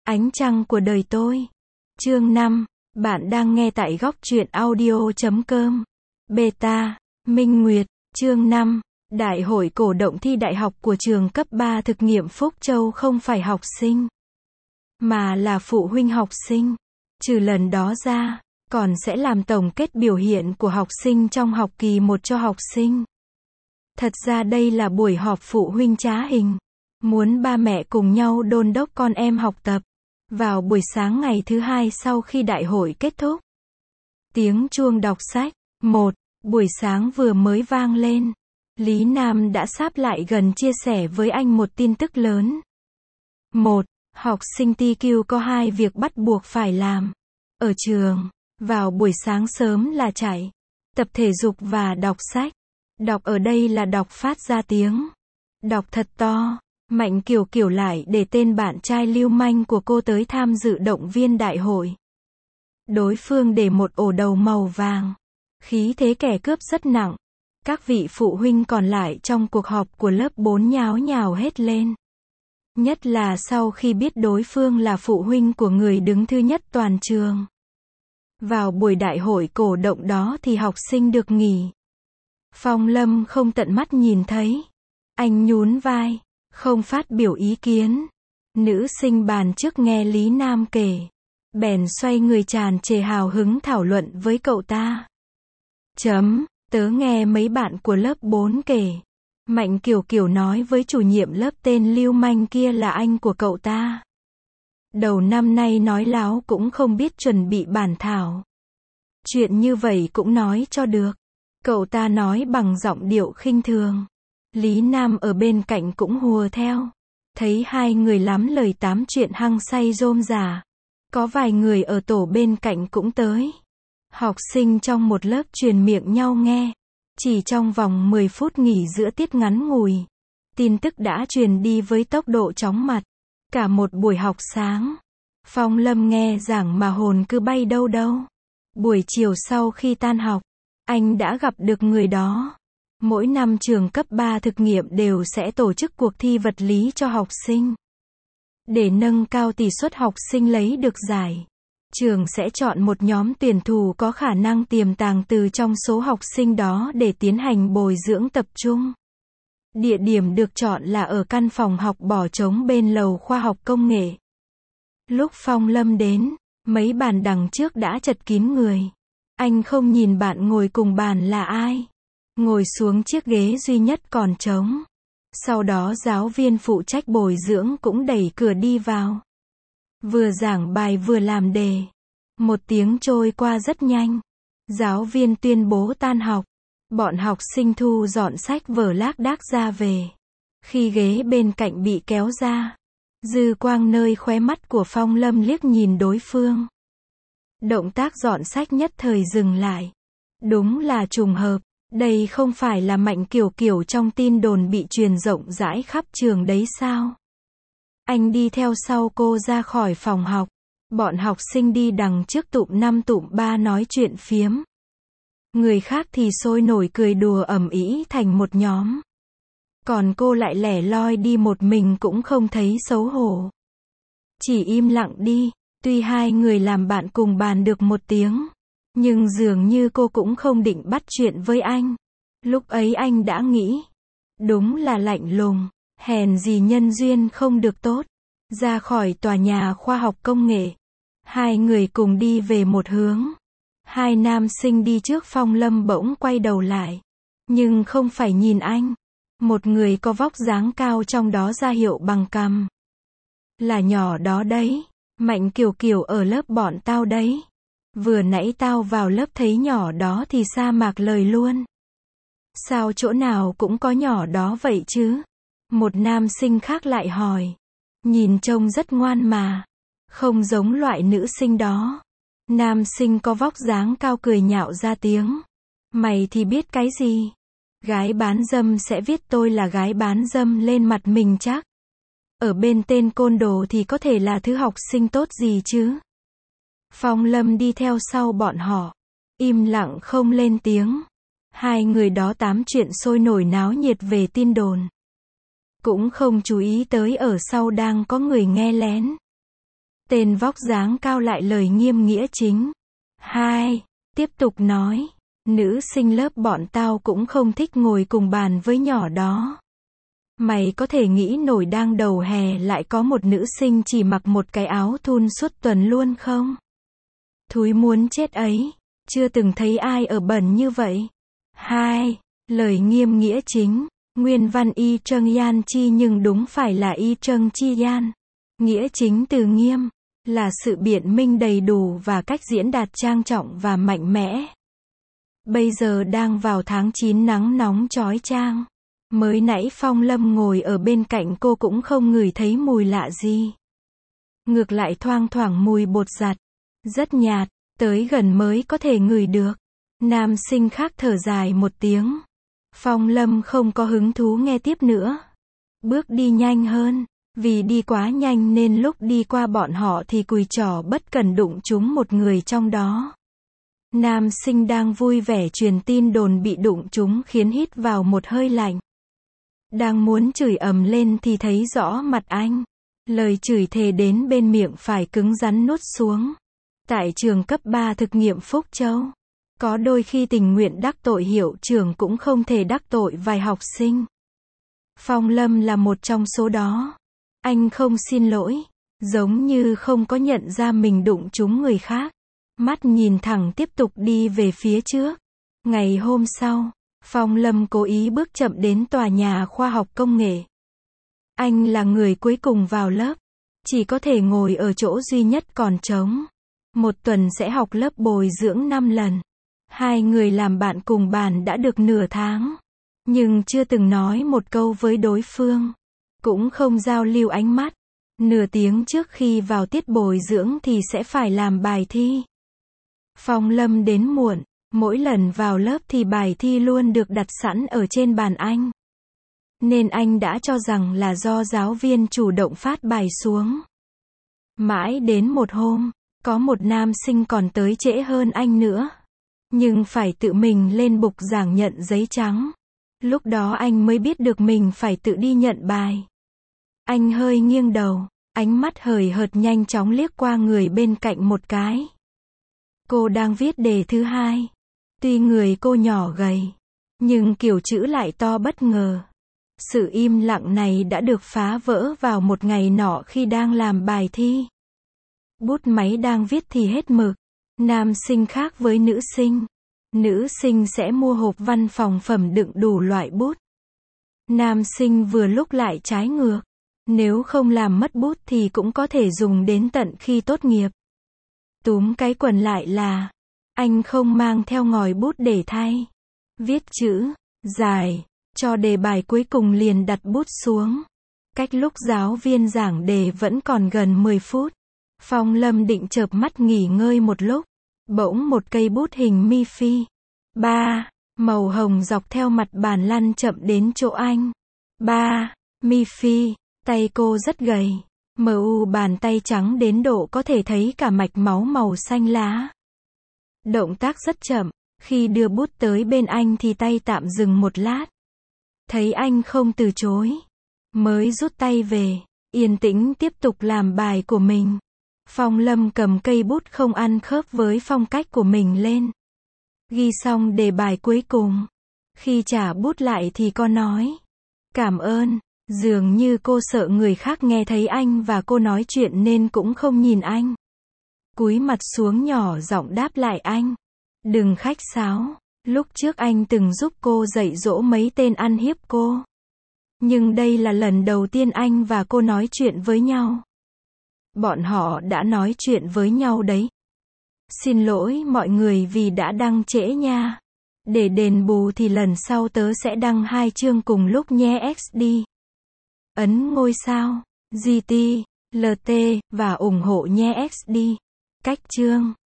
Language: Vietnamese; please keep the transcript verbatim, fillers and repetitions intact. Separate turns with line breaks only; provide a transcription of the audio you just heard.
Ánh trăng của đời tôi. Chương năm. Bạn đang nghe tại góc truyện audio chấm com. Beta. Minh Nguyệt. Chương năm. Đại hội cổ động thi đại học của trường cấp ba thực nghiệm Phúc Châu không phải học sinh, mà là phụ huynh học sinh. Trừ lần đó ra, còn sẽ làm tổng kết biểu hiện của học sinh trong học kỳ một cho học sinh. Thật ra đây là buổi họp phụ huynh trá hình, muốn ba mẹ cùng nhau đôn đốc con em học tập. Vào buổi sáng ngày thứ hai sau khi đại hội kết thúc, tiếng chuông đọc sách. Một. Buổi sáng vừa mới vang lên, Lý Nam đã sáp lại gần chia sẻ với anh một tin tức lớn. Một. Học sinh tê quy có hai việc bắt buộc phải làm ở trường vào buổi sáng sớm là chạy, tập thể dục và đọc sách. Đọc ở đây là đọc phát ra tiếng, đọc thật to. Mạnh Kiều Kiều lại để tên bạn trai lưu manh của cô tới tham dự động viên đại hội. Đối phương để một ổ đầu màu vàng, khí thế kẻ cướp rất nặng. Các vị phụ huynh còn lại trong cuộc họp của lớp bốn nháo nhào hết lên. Nhất là sau khi biết đối phương là phụ huynh của người đứng thứ nhất toàn trường. Vào buổi đại hội cổ động đó thì học sinh được nghỉ. Phong Lâm không tận mắt nhìn thấy. Anh nhún vai, không phát biểu ý kiến. Nữ sinh bàn trước nghe Lý Nam kể, bèn xoay người tràn trề hào hứng thảo luận với cậu ta. Chấm, tớ nghe mấy bạn của lớp bốn kể, Mạnh Kiều Kiều nói với chủ nhiệm lớp tên lưu manh kia là anh của cậu ta. Đầu năm nay nói láo cũng không biết chuẩn bị bản thảo. Chuyện như vậy cũng nói cho được. Cậu ta nói bằng giọng điệu khinh thường. Lý Nam ở bên cạnh cũng hùa theo. Thấy hai người lắm lời tám chuyện hăng say rôm rả. Có vài người ở tổ bên cạnh cũng tới. Học sinh trong một lớp truyền miệng nhau nghe. Chỉ trong vòng mười phút nghỉ giữa tiết ngắn ngủi, tin tức đã truyền đi với tốc độ chóng mặt. Cả một buổi học sáng, Phong Lâm nghe giảng mà hồn cứ bay đâu đâu. Buổi chiều sau khi tan học, anh đã gặp được người đó. Mỗi năm trường cấp ba thực nghiệm đều sẽ tổ chức cuộc thi vật lý cho học sinh. Để nâng cao tỷ suất học sinh lấy được giải, trường sẽ chọn một nhóm tuyển thủ có khả năng tiềm tàng từ trong số học sinh đó để tiến hành bồi dưỡng tập trung. Địa điểm được chọn là ở căn phòng học bỏ trống bên lầu khoa học công nghệ. Lúc Phong Lâm đến, mấy bàn đằng trước đã chật kín người. Anh không nhìn bạn ngồi cùng bàn là ai. Ngồi xuống chiếc ghế duy nhất còn trống. Sau đó giáo viên phụ trách bồi dưỡng cũng đẩy cửa đi vào. Vừa giảng bài vừa làm đề. Một tiếng trôi qua rất nhanh. Giáo viên tuyên bố tan học. Bọn học sinh thu dọn sách vở lác đác ra về. Khi ghế bên cạnh bị kéo ra, dư quang nơi khóe mắt của Phong Lâm liếc nhìn đối phương. Động tác dọn sách nhất thời dừng lại. Đúng là trùng hợp. Đây không phải là Mạnh Kiều Kiều trong tin đồn bị truyền rộng rãi khắp trường đấy sao? Anh đi theo sau cô ra khỏi phòng học. Bọn học sinh đi đằng trước tụm năm tụm ba nói chuyện phiếm. Người khác thì sôi nổi cười đùa ầm ĩ thành một nhóm. Còn cô lại lẻ loi đi một mình cũng không thấy xấu hổ. Chỉ im lặng đi. Tuy hai người làm bạn cùng bàn được một tiếng, nhưng dường như cô cũng không định bắt chuyện với anh. Lúc ấy anh đã nghĩ, đúng là lạnh lùng, hèn gì nhân duyên không được tốt. Ra khỏi tòa nhà khoa học công nghệ, hai người cùng đi về một hướng. Hai nam sinh đi trước Phong Lâm bỗng quay đầu lại, nhưng không phải nhìn anh. Một người có vóc dáng cao trong đó ra hiệu bằng cằm. Là nhỏ đó đấy, Mạnh Kiều Kiều ở lớp bọn tao đấy. Vừa nãy tao vào lớp thấy nhỏ đó thì sa mạc lời luôn. Sao chỗ nào cũng có nhỏ đó vậy chứ? Một nam sinh khác lại hỏi. Nhìn trông rất ngoan mà. Không giống loại nữ sinh đó. Nam sinh có vóc dáng cao cười nhạo ra tiếng. Mày thì biết cái gì? Gái bán dâm sẽ viết tôi là gái bán dâm lên mặt mình chắc. Ở bên tên côn đồ thì có thể là thứ học sinh tốt gì chứ? Phong Lâm đi theo sau bọn họ, im lặng không lên tiếng. Hai người đó tám chuyện sôi nổi náo nhiệt về tin đồn. Cũng không chú ý tới ở sau đang có người nghe lén. Tên vóc dáng cao lại lời nghiêm nghĩa chính. Hai. Tiếp tục nói. Nữ sinh lớp bọn tao cũng không thích ngồi cùng bàn với nhỏ đó. Mày có thể nghĩ nổi đang đầu hè lại có một nữ sinh chỉ mặc một cái áo thun suốt tuần luôn không? Thúi muốn chết ấy. Chưa từng thấy ai ở bẩn như vậy. Hai. Lời nghiêm nghĩa chính. Nguyên văn y trâng yan chi nhưng đúng phải là y trâng chi yan. Nghĩa chính từ nghiêm. Là sự biện minh đầy đủ và cách diễn đạt trang trọng và mạnh mẽ. Bây giờ đang vào tháng chín nắng nóng chói chang. Mới nãy Phong Lâm ngồi ở bên cạnh cô cũng không ngửi thấy mùi lạ gì. Ngược lại thoang thoảng mùi bột giặt. Rất nhạt, tới gần mới có thể ngửi được. Nam sinh khác thở dài một tiếng. Phong Lâm không có hứng thú nghe tiếp nữa. Bước đi nhanh hơn. Vì đi quá nhanh nên lúc đi qua bọn họ thì cùi trỏ bất cần đụng trúng một người trong đó. Nam sinh đang vui vẻ truyền tin đồn bị đụng trúng khiến hít vào một hơi lạnh. Đang muốn chửi ầm lên thì thấy rõ mặt anh. Lời chửi thề đến bên miệng phải cứng rắn nuốt xuống. Tại trường cấp ba thực nghiệm Phúc Châu, có đôi khi tình nguyện đắc tội hiệu trưởng cũng không thể đắc tội vài học sinh. Phong Lâm là một trong số đó. Anh không xin lỗi, giống như không có nhận ra mình đụng trúng người khác. Mắt nhìn thẳng tiếp tục đi về phía trước. Ngày hôm sau, Phong Lâm cố ý bước chậm đến tòa nhà khoa học công nghệ. Anh là người cuối cùng vào lớp, chỉ có thể ngồi ở chỗ duy nhất còn trống. Một tuần sẽ học lớp bồi dưỡng năm lần. Hai người làm bạn cùng bàn đã được nửa tháng, nhưng chưa từng nói một câu với đối phương. Cũng không giao lưu ánh mắt. Nửa tiếng trước khi vào tiết bồi dưỡng thì sẽ phải làm bài thi. Phong Lâm đến muộn. Mỗi lần vào lớp thì bài thi luôn được đặt sẵn ở trên bàn anh. Nên anh đã cho rằng là do giáo viên chủ động phát bài xuống. Mãi đến một hôm, có một nam sinh còn tới trễ hơn anh nữa. Nhưng phải tự mình lên bục giảng nhận giấy trắng. Lúc đó anh mới biết được mình phải tự đi nhận bài. Anh hơi nghiêng đầu, ánh mắt hời hợt nhanh chóng liếc qua người bên cạnh một cái. Cô đang viết đề thứ hai. Tuy người cô nhỏ gầy, nhưng kiểu chữ lại to bất ngờ. Sự im lặng này đã được phá vỡ vào một ngày nọ khi đang làm bài thi. Bút máy đang viết thì hết mực. Nam sinh khác với nữ sinh. Nữ sinh sẽ mua hộp văn phòng phẩm đựng đủ loại bút. Nam sinh vừa lúc lại trái ngược. Nếu không làm mất bút thì cũng có thể dùng đến tận khi tốt nghiệp. Túm cái quần lại là, anh không mang theo ngòi bút để thay. Viết chữ dài, cho đề bài cuối cùng liền đặt bút xuống. Cách lúc giáo viên giảng đề vẫn còn gần mười phút. Phong Lâm định chợp mắt nghỉ ngơi một lúc. Bỗng một cây bút hình mi phi. Ba, màu hồng dọc theo mặt bàn lăn chậm đến chỗ anh. Ba, mi phi, tay cô rất gầy. Mờ u bàn tay trắng đến độ có thể thấy cả mạch máu màu xanh lá. Động tác rất chậm, khi đưa bút tới bên anh thì tay tạm dừng một lát. Thấy anh không từ chối, mới rút tay về, yên tĩnh tiếp tục làm bài của mình. Phong Lâm cầm cây bút không ăn khớp với phong cách của mình lên. Ghi xong đề bài cuối cùng. Khi trả bút lại thì có nói, cảm ơn. Dường như cô sợ người khác nghe thấy anh và cô nói chuyện nên cũng không nhìn anh. Cúi mặt xuống nhỏ giọng đáp lại anh. Đừng khách sáo. Lúc trước anh từng giúp cô dạy dỗ mấy tên ăn hiếp cô. Nhưng đây là lần đầu tiên anh và cô nói chuyện với nhau. Bọn họ đã nói chuyện với nhau đấy. Xin lỗi mọi người vì đã đăng trễ nha. Để đền bù thì lần sau tớ sẽ đăng hai chương cùng lúc nhé ích đê. Ấn ngôi sao, giê tê, lờ tê, và ủng hộ nhé ích đê. Cách chương